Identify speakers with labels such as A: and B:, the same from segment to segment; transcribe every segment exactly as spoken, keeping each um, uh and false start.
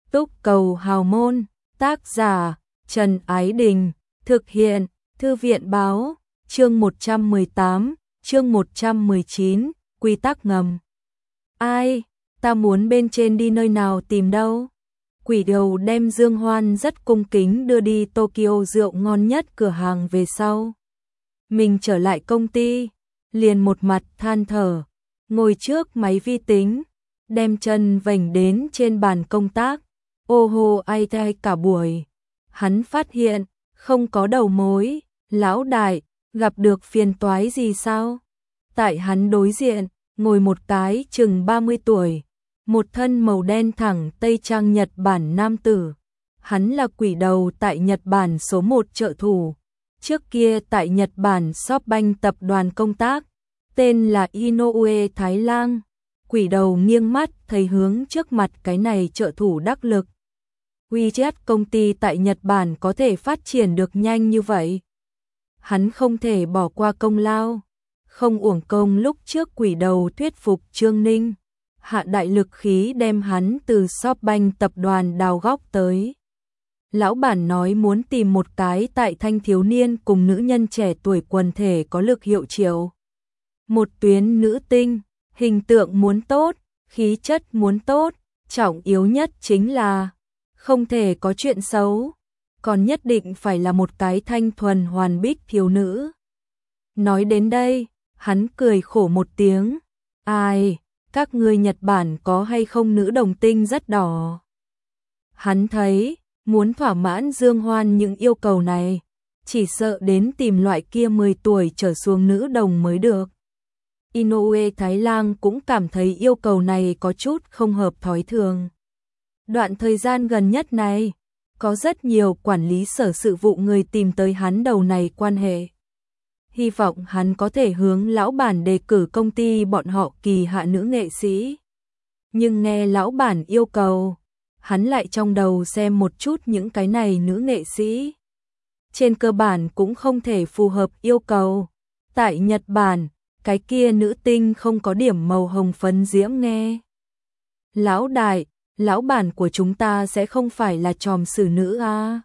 A: Túc Cầu Hào Môn, tác giả Trần Ái Đình, thực hiện Thư viện Báo, chương một trăm mười tám, chương một trăm mười chín, quy tắc ngầm. Ai, ta muốn bên trên đi nơi nào tìm đâu? Quỷ đầu đem Dương Hoan rất cung kính đưa đi Tokyo rượu ngon nhất cửa hàng về sau. Mình trở lại công ty, liền một mặt than thở, ngồi trước máy vi tính, đem chân vểnh đến trên bàn công tác, ô hô ai thay cả buổi. Hắn phát hiện, không có đầu mối, lão đại, gặp được phiền toái gì sao? Tại hắn đối diện, ngồi một cái chừng ba mươi tuổi, một thân màu đen thẳng tây trang Nhật Bản nam tử. Hắn là quỷ đầu tại Nhật Bản số một trợ thủ. Trước kia tại Nhật Bản SoftBank tập đoàn công tác, tên là Inoue Thái Lang. Quỷ đầu nghiêng mắt thấy hướng trước mặt cái này trợ thủ đắc lực. WeChat công ty tại Nhật Bản có thể phát triển được nhanh như vậy. Hắn không thể bỏ qua công lao, không uổng công lúc trước quỷ đầu thuyết phục Trương Ninh, hạ đại lực khí đem hắn từ SoftBank tập đoàn đào góc tới. Lão bản nói muốn tìm một cái tại thanh thiếu niên cùng nữ nhân trẻ tuổi quần thể có lực hiệu triệu. Một tuyến nữ tinh, hình tượng muốn tốt, khí chất muốn tốt, trọng yếu nhất chính là không thể có chuyện xấu, còn nhất định phải là một cái thanh thuần hoàn bích thiếu nữ. Nói đến đây, hắn cười khổ một tiếng. Ai, các ngươi Nhật Bản có hay không nữ đồng tinh rất đỏ? Hắn thấy, muốn thỏa mãn Dương Hoan những yêu cầu này, chỉ sợ đến tìm loại kia mười tuổi trở xuống nữ đồng mới được. Inoue Thái Lang cũng cảm thấy yêu cầu này có chút không hợp thói thường. Đoạn thời gian gần nhất này, có rất nhiều quản lý sở sự vụ người tìm tới hắn đầu này quan hệ. Hy vọng hắn có thể hướng lão bản đề cử công ty bọn họ kỳ hạ nữ nghệ sĩ. Nhưng nghe lão bản yêu cầu, hắn lại trong đầu xem một chút những cái này nữ nghệ sĩ. Trên cơ bản cũng không thể phù hợp yêu cầu. Tại Nhật Bản, cái kia nữ tinh không có điểm màu hồng phấn diễm nghe. Lão đại, lão bản của chúng ta sẽ không phải là tròm xử nữ à?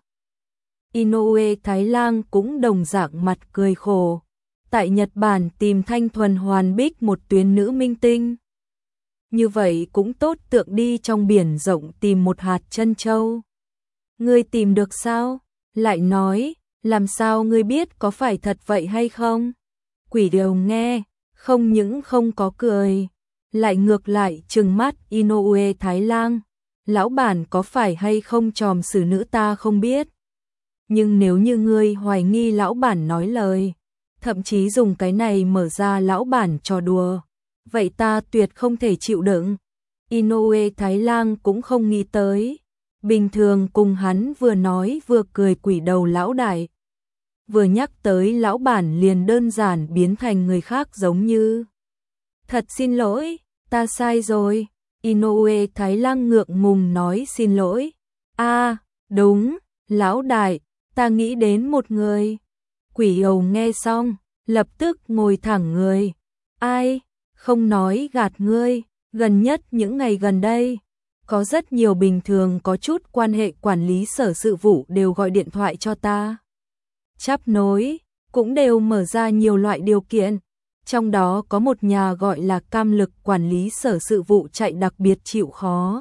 A: Inoue Thái Lang cũng đồng dạng mặt cười khổ. Tại Nhật Bản tìm thanh thuần hoàn bích một tuyến nữ minh tinh. Như vậy cũng tốt tượng đi trong biển rộng tìm một hạt trân châu. Ngươi tìm được sao? Lại nói, làm sao ngươi biết có phải thật vậy hay không? Quỷ đều nghe, không những không có cười, lại ngược lại trừng mắt Inoue Thái Lang. Lão bản có phải hay không tròm xử nữ ta không biết. Nhưng nếu như ngươi hoài nghi lão bản nói lời, thậm chí dùng cái này mở ra lão bản trò đùa, vậy ta tuyệt không thể chịu đựng. Inoue Thái Lang cũng không nghĩ tới. Bình thường cùng hắn vừa nói vừa cười quỷ đầu lão đại. Vừa nhắc tới lão bản liền đơn giản biến thành người khác giống như. Thật xin lỗi, ta sai rồi. Inoue Thái Lang ngượng ngùng nói xin lỗi. A, à, đúng, lão đại, ta nghĩ đến một người. Quỷ ầu nghe xong, lập tức ngồi thẳng người. Ai, không nói gạt ngươi, gần nhất những ngày gần đây, có rất nhiều bình thường có chút quan hệ quản lý sở sự vụ đều gọi điện thoại cho ta. Chắp nối, cũng đều mở ra nhiều loại điều kiện. Trong đó có một nhà gọi là cam lực quản lý sở sự vụ chạy đặc biệt chịu khó.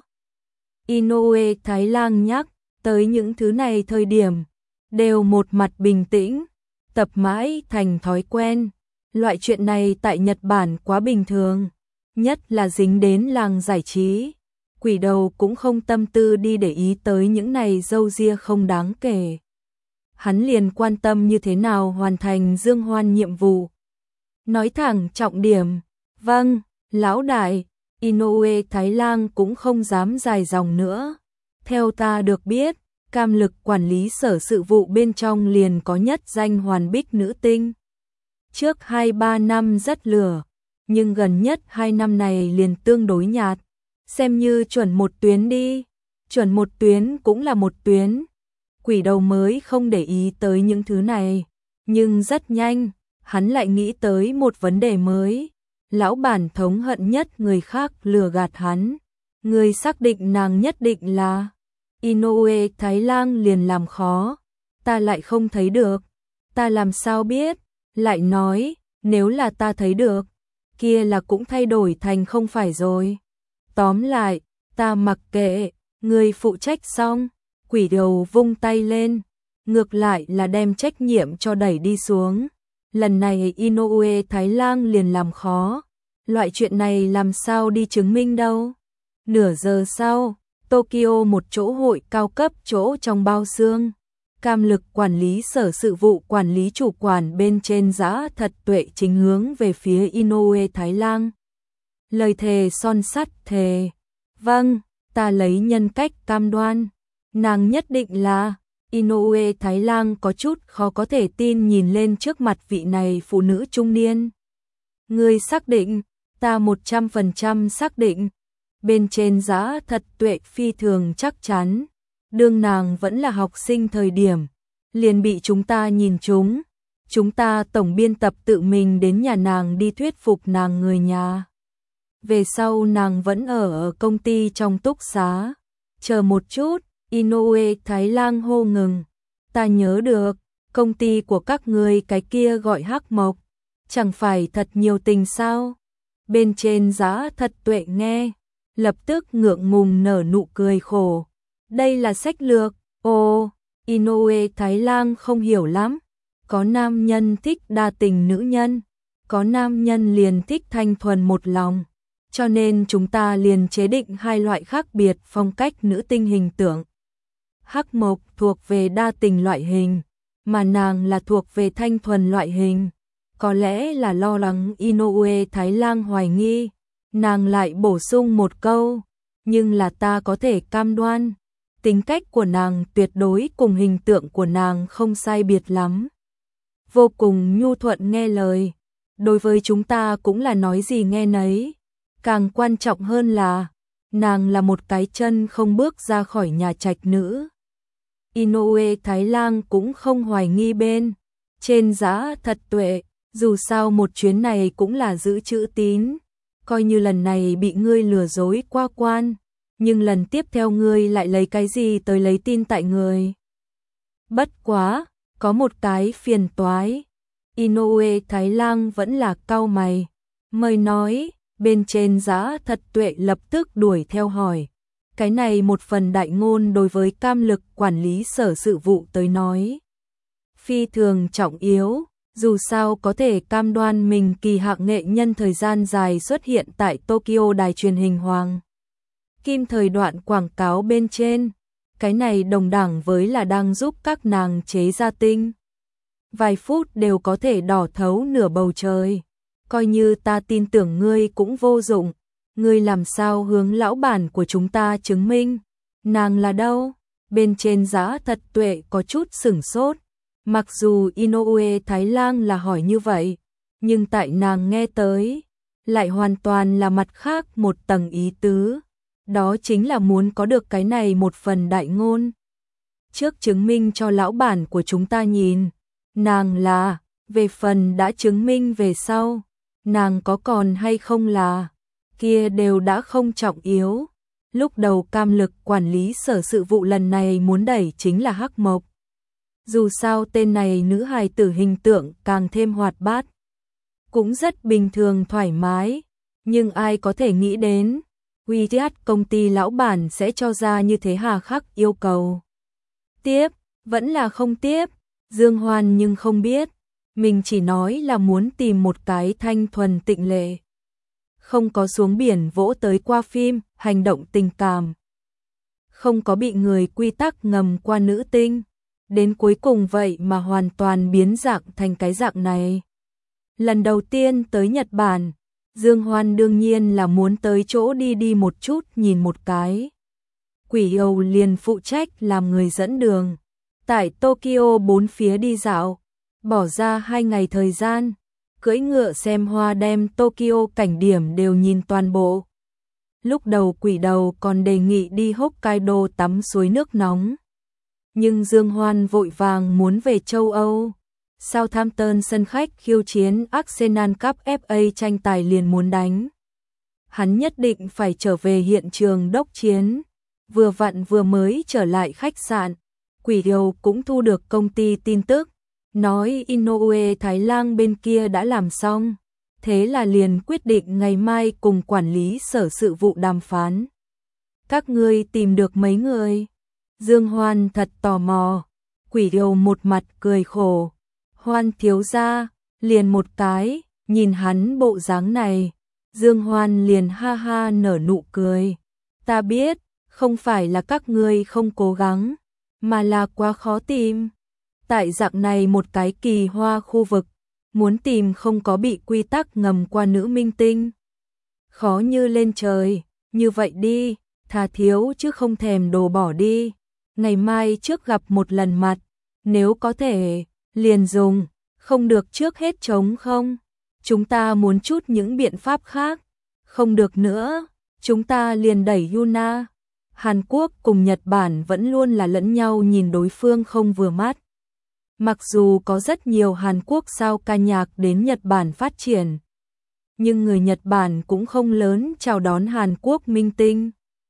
A: Inoue Thái Lang nhắc tới những thứ này thời điểm, đều một mặt bình tĩnh, tập mãi thành thói quen. Loại chuyện này tại Nhật Bản quá bình thường, nhất là dính đến làng giải trí. Quỷ đầu cũng không tâm tư đi để ý tới những này râu ria không đáng kể. Hắn liền quan tâm như thế nào hoàn thành Dương Hoan nhiệm vụ. Nói thẳng trọng điểm, vâng, lão đại. Inoue Thái Lang cũng không dám dài dòng nữa. Theo ta được biết, cam lực quản lý sở sự vụ bên trong liền có nhất danh hoàn bích nữ tinh. Trước hai ba năm rất lửa, nhưng gần nhất hai năm này liền tương đối nhạt. Xem như chuẩn một tuyến đi, chuẩn một tuyến cũng là một tuyến. Quỷ đầu mới không để ý tới những thứ này, nhưng rất nhanh, hắn lại nghĩ tới một vấn đề mới. Lão bản thống hận nhất người khác lừa gạt hắn. Người xác định nàng nhất định là Inoue Thái Lang liền làm khó. Ta lại không thấy được. Ta làm sao biết? Lại nói, nếu là ta thấy được, kia là cũng thay đổi thành không phải rồi. Tóm lại, ta mặc kệ, người phụ trách xong. Quỷ đầu vung tay lên, ngược lại là đem trách nhiệm cho đẩy đi xuống. Lần này Inoue Thái Lang liền làm khó. Loại chuyện này làm sao đi chứng minh đâu. Nửa giờ sau, Tokyo một chỗ hội cao cấp chỗ trong bao xương. Cam Lực quản lý sở sự vụ quản lý chủ quản bên trên Dã Thật Tuệ chính hướng về phía Inoue Thái Lang. Lời thề son sắt thề. Vâng, ta lấy nhân cách cam đoan. Nàng nhất định là. Inoue Thái Lang có chút khó có thể tin nhìn lên trước mặt vị này phụ nữ trung niên. Ngươi xác định, ta một trăm phần trăm xác định. Bên trên Dã Thật Tuệ phi thường chắc chắn. Đương nàng vẫn là học sinh thời điểm, liền bị chúng ta nhìn trúng. Chúng ta tổng biên tập tự mình đến nhà nàng đi thuyết phục nàng người nhà. Về sau nàng vẫn ở ở công ty trong túc xá. Chờ một chút, Inoue Thái Lang hô ngừng. Ta nhớ được, công ty của các ngươi cái kia gọi Hắc Mộc. Chẳng phải thật nhiều tình sao? Bên trên Dã Thật Tuệ nghe, lập tức ngượng ngùng nở nụ cười khổ. Đây là sách lược. Ồ, Inoue Thái Lang không hiểu lắm. Có nam nhân thích đa tình nữ nhân, có nam nhân liền thích thanh thuần một lòng. Cho nên chúng ta liền chế định hai loại khác biệt phong cách nữ tinh hình tượng. Hắc Mộc thuộc về đa tình loại hình, mà nàng là thuộc về thanh thuần loại hình. Có lẽ là lo lắng Inoue Thái Lang hoài nghi, nàng lại bổ sung một câu, nhưng là ta có thể cam đoan, tính cách của nàng tuyệt đối cùng hình tượng của nàng không sai biệt lắm. Vô cùng nhu thuận nghe lời, đối với chúng ta cũng là nói gì nghe nấy. Càng quan trọng hơn là, nàng là một cái chân không bước ra khỏi nhà trạch nữ. Inoue Thái Lang cũng không hoài nghi bên trên Dã Thật Tuệ, dù sao một chuyến này cũng là giữ chữ tín, coi như lần này bị ngươi lừa dối qua quan, nhưng lần tiếp theo ngươi lại lấy cái gì tới lấy tin tại người. Bất quá, có một cái phiền toái. Inoue Thái Lang vẫn là cau mày, mời nói. Bên trên Dã Thật Tuệ lập tức đuổi theo hỏi. Cái này một phần đại ngôn đối với Cam Lực quản lý sở sự vụ tới nói. Phi thường trọng yếu, dù sao có thể cam đoan mình kỳ hạng nghệ nhân thời gian dài xuất hiện tại Tokyo đài truyền hình Hoàng Kim thời đoạn quảng cáo bên trên. Cái này đồng đẳng với là đang giúp các nàng chế ra tinh. Vài phút đều có thể đỏ thấu nửa bầu trời. Coi như ta tin tưởng ngươi cũng vô dụng, ngươi làm sao hướng lão bản của chúng ta chứng minh, nàng là đâu? Bên trên Dã Thật Tuệ có chút sửng sốt, mặc dù Inoue Thái Lang là hỏi như vậy, nhưng tại nàng nghe tới, lại hoàn toàn là mặt khác một tầng ý tứ, đó chính là muốn có được cái này một phần đại ngôn. Trước chứng minh cho lão bản của chúng ta nhìn, nàng là, về phần đã chứng minh về sau. Nàng có còn hay không là, kia đều đã không trọng yếu. Lúc đầu Cam Lực quản lý sở sự vụ lần này muốn đẩy chính là Hắc Mộc. Dù sao tên này nữ hài tử hình tượng càng thêm hoạt bát, cũng rất bình thường thoải mái, nhưng ai có thể nghĩ đến, quy tắc công ty lão bản sẽ cho ra như thế hà khắc yêu cầu. Tiếp, vẫn là không tiếp, Dương Hoan nhưng không biết. Mình chỉ nói là muốn tìm một cái thanh thuần tịnh lệ. Không có xuống biển vỗ tới qua phim, hành động tình cảm. Không có bị người quy tắc ngầm qua nữ tinh. Đến cuối cùng vậy mà hoàn toàn biến dạng thành cái dạng này. Lần đầu tiên tới Nhật Bản, Dương Hoan đương nhiên là muốn tới chỗ đi đi một chút nhìn một cái. Quỷ Âu liền phụ trách làm người dẫn đường. Tại Tokyo bốn phía đi dạo. Bỏ ra hai ngày thời gian, cưỡi ngựa xem hoa đem Tokyo cảnh điểm đều nhìn toàn bộ. Lúc đầu Quỷ Đầu còn đề nghị đi Hokkaido tắm suối nước nóng. Nhưng Dương Hoan vội vàng muốn về châu Âu. Southampton sân khách khiêu chiến Arsenal Cup ép a tranh tài liền muốn đánh. Hắn nhất định phải trở về hiện trường đốc chiến. vừa vặn vừa mới trở lại khách sạn. Quỷ Điều cũng thu được công ty tin tức, nói Inoue Thái Lang bên kia đã làm xong. Thế là liền quyết định ngày mai cùng quản lý sở sự vụ đàm phán. Các ngươi tìm được mấy người? Dương Hoan thật tò mò. Quỷ Điều một mặt cười khổ. Hoan thiếu gia, liền một cái, nhìn hắn bộ dáng này. Dương Hoan liền ha ha nở nụ cười. Ta biết, không phải là các ngươi không cố gắng, mà là quá khó tìm. Tại dạng này một cái kỳ hoa khu vực, muốn tìm không có bị quy tắc ngầm qua nữ minh tinh. Khó như lên trời, như vậy đi, thà thiếu chứ không thèm đồ bỏ đi. Ngày mai trước gặp một lần mặt, nếu có thể, liền dùng, không được trước hết trống không. Chúng ta muốn chút những biện pháp khác, không được nữa, chúng ta liền đẩy Yuna. Hàn Quốc cùng Nhật Bản vẫn luôn là lẫn nhau nhìn đối phương không vừa mắt. Mặc dù có rất nhiều Hàn Quốc sao ca nhạc đến Nhật Bản phát triển, nhưng người Nhật Bản cũng không lớn chào đón Hàn Quốc minh tinh.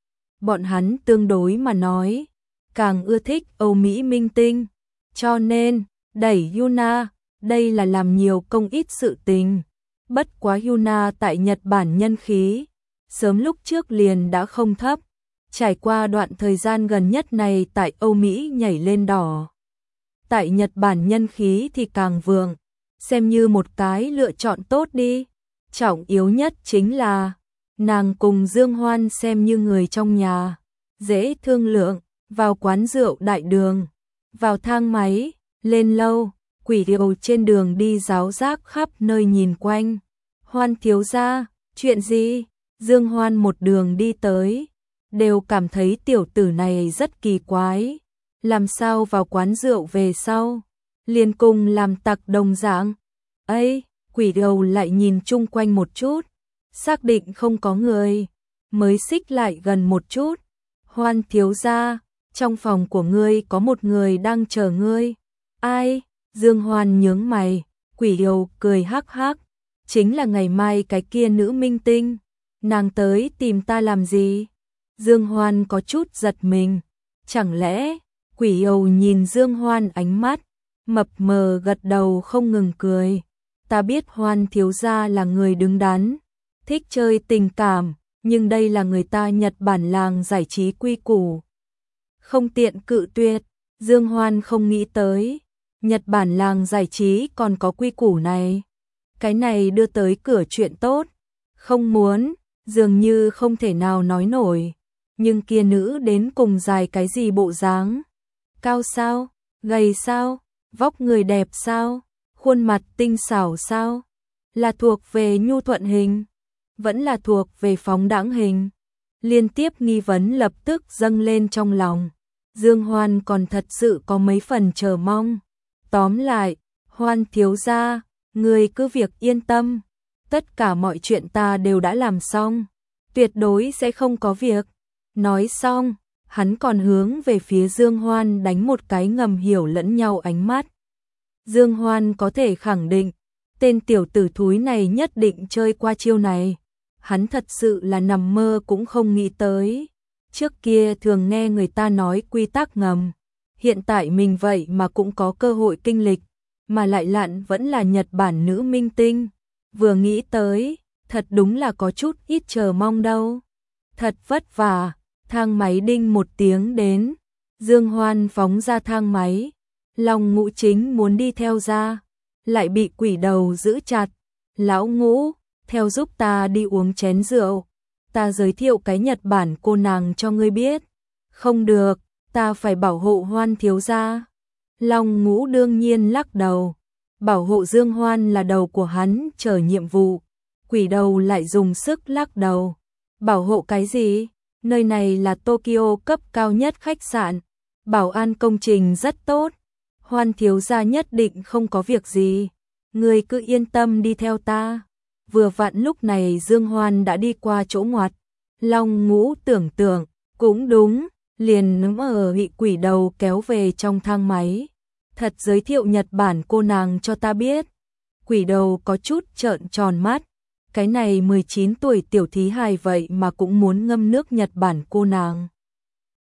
A: Bọn hắn tương đối mà nói, càng ưa thích Âu Mỹ minh tinh, cho nên đẩy Yuna, đây là làm nhiều công ít sự tình. Bất quá Yuna tại Nhật Bản nhân khí, sớm lúc trước liền đã không thấp, trải qua đoạn thời gian gần nhất này tại Âu Mỹ nhảy lên đỏ. Tại Nhật Bản nhân khí thì càng vượng, xem như một cái lựa chọn tốt đi. Trọng yếu nhất chính là, nàng cùng Dương Hoan xem như người trong nhà, dễ thương lượng, vào quán rượu đại đường, vào thang máy, lên lâu, Quỷ Điều trên đường đi giáo giác khắp nơi nhìn quanh. Hoan thiếu gia, chuyện gì? Dương Hoan một đường đi tới, đều cảm thấy tiểu tử này rất kỳ quái. Làm sao vào quán rượu về sau, liền cùng làm tặc đồng dạng. Ây, Quỷ Điều lại nhìn chung quanh một chút, xác định không có người, mới xích lại gần một chút. Hoan thiếu gia, trong phòng của ngươi có một người đang chờ ngươi. Ai? Dương Hoan nhướng mày, Quỷ Điều cười hắc hắc, chính là ngày mai cái kia nữ minh tinh, nàng tới tìm ta làm gì? Dương Hoan có chút giật mình, chẳng lẽ? Quỷ Điều nhìn Dương Hoan ánh mắt, mập mờ gật đầu không ngừng cười. Ta biết Hoan thiếu gia là người đứng đắn, thích chơi tình cảm, nhưng đây là người ta Nhật Bản làng giải trí quy củ. Không tiện cự tuyệt, Dương Hoan không nghĩ tới, Nhật Bản làng giải trí còn có quy củ này. Cái này đưa tới cửa chuyện tốt, không muốn, dường như không thể nào nói nổi. Nhưng kia nữ đến cùng dài cái gì bộ dáng? Cao sao? Gầy sao? Vóc người đẹp sao? Khuôn mặt tinh xảo sao? Là thuộc về nhu thuận hình? Vẫn là thuộc về phóng đãng hình? Liên tiếp nghi vấn lập tức dâng lên trong lòng. Dương Hoan còn thật sự có mấy phần chờ mong. Tóm lại, Hoan thiếu gia, người cứ việc yên tâm. Tất cả mọi chuyện ta đều đã làm xong. Tuyệt đối sẽ không có việc. Nói xong, hắn còn hướng về phía Dương Hoan đánh một cái ngầm hiểu lẫn nhau ánh mắt. Dương Hoan có thể khẳng định, tên tiểu tử thúi này nhất định chơi qua chiêu này. Hắn thật sự là nằm mơ cũng không nghĩ tới. Trước kia thường nghe người ta nói quy tắc ngầm. Hiện tại mình vậy mà cũng có cơ hội kinh lịch, mà lại lặn vẫn là Nhật Bản nữ minh tinh. Vừa nghĩ tới, thật đúng là có chút ít chờ mong đâu. Thật vất vả, thang máy đinh một tiếng đến. Dương Hoan phóng ra thang máy. Long Ngũ Chính muốn đi theo ra, lại bị Quỷ Đầu giữ chặt. Lão Ngũ, theo giúp ta đi uống chén rượu. Ta giới thiệu cái Nhật Bản cô nàng cho ngươi biết. Không được, ta phải bảo hộ Hoan thiếu gia. Long Ngũ đương nhiên lắc đầu. Bảo hộ Dương Hoan là đầu của hắn chờ nhiệm vụ. Quỷ Đầu lại dùng sức lắc đầu. Bảo hộ cái gì? Nơi này là Tokyo cấp cao nhất khách sạn. Bảo an công trình rất tốt. Hoan thiếu gia nhất định không có việc gì. Ngươi cứ yên tâm đi theo ta. Vừa vặn lúc này Dương Hoan đã đi qua chỗ ngoặt. Long Ngũ tưởng tượng, cũng đúng, liền nấm ở bị Quỷ Đầu kéo về trong thang máy. Thật giới thiệu Nhật Bản cô nàng cho ta biết. Quỷ Đầu có chút trợn tròn mắt. Cái này mười chín tuổi tiểu thí hài vậy mà cũng muốn ngâm nước Nhật Bản cô nàng.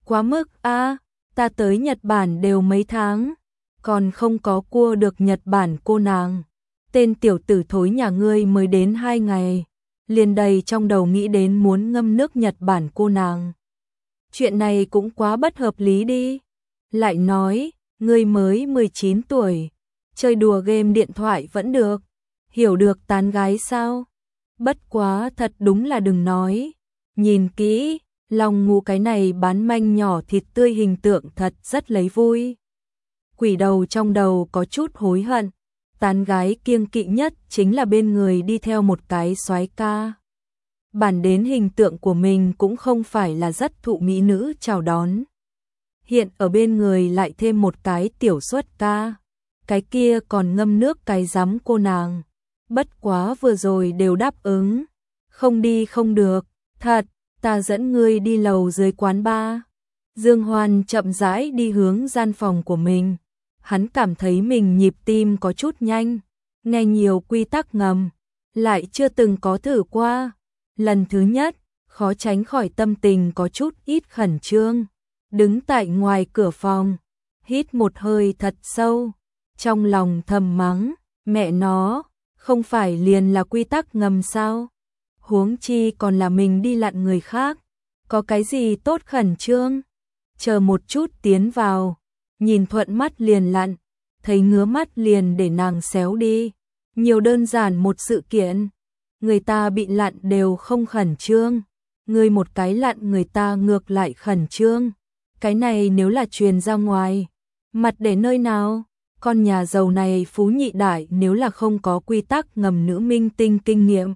A: quá mức a, ta tới Nhật Bản đều mấy tháng, còn không có cua được Nhật Bản cô nàng. Tên tiểu tử thối nhà ngươi mới đến hai ngày, liền đầy trong đầu nghĩ đến muốn ngâm nước Nhật Bản cô nàng. Chuyện này cũng quá bất hợp lý đi. Lại nói, ngươi mới mười chín tuổi, chơi đùa game điện thoại vẫn được, hiểu được tán gái sao? Bất quá thật đúng là đừng nói. Nhìn kỹ, Long Ngũ cái này bán manh nhỏ thịt tươi hình tượng thật rất lấy vui. Quỷ đầu trong đầu có chút hối hận, tán gái kiêng kỵ nhất chính là bên người đi theo một cái soái ca. Bản đến hình tượng của mình cũng không phải là rất thụ mỹ nữ chào đón. Hiện ở bên người lại thêm một cái tiểu xuất ca, cái kia còn ngâm nước cái rắm cô nàng. Bất quá vừa rồi đều đáp ứng, không đi không được, thật, ta dẫn ngươi đi lầu dưới quán bar. Dương Hoan chậm rãi đi hướng gian phòng của mình, hắn cảm thấy mình nhịp tim có chút nhanh, nghe nhiều quy tắc ngầm, lại chưa từng có thử qua. Lần thứ nhất, khó tránh khỏi tâm tình có chút ít khẩn trương, đứng tại ngoài cửa phòng, hít một hơi thật sâu, trong lòng thầm mắng, mẹ nó, không phải liền là quy tắc ngầm sao? Huống chi còn là mình đi lặn người khác, có cái gì tốt khẩn trương? Chờ một chút tiến vào, nhìn thuận mắt liền lặn, thấy ngứa mắt liền để nàng xéo đi. Nhiều đơn giản một sự kiện, người ta bị lặn đều không khẩn trương, người một cái lặn người ta ngược lại khẩn trương. Cái này nếu là truyền ra ngoài, mặt để nơi nào? Con nhà giàu này phú nhị đại nếu là không có quy tắc ngầm nữ minh tinh kinh nghiệm,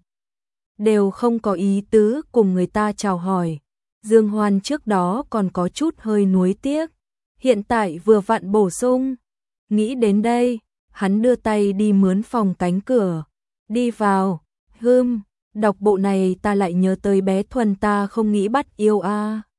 A: đều không có ý tứ cùng người ta chào hỏi. Dương Hoan trước đó còn có chút hơi nuối tiếc, hiện tại vừa vặn bổ sung. Nghĩ đến đây, hắn đưa tay đi mướn phòng cánh cửa, đi vào. Hừm, đọc bộ này ta lại nhớ tới bé Thuần ta không nghĩ bắt yêu a.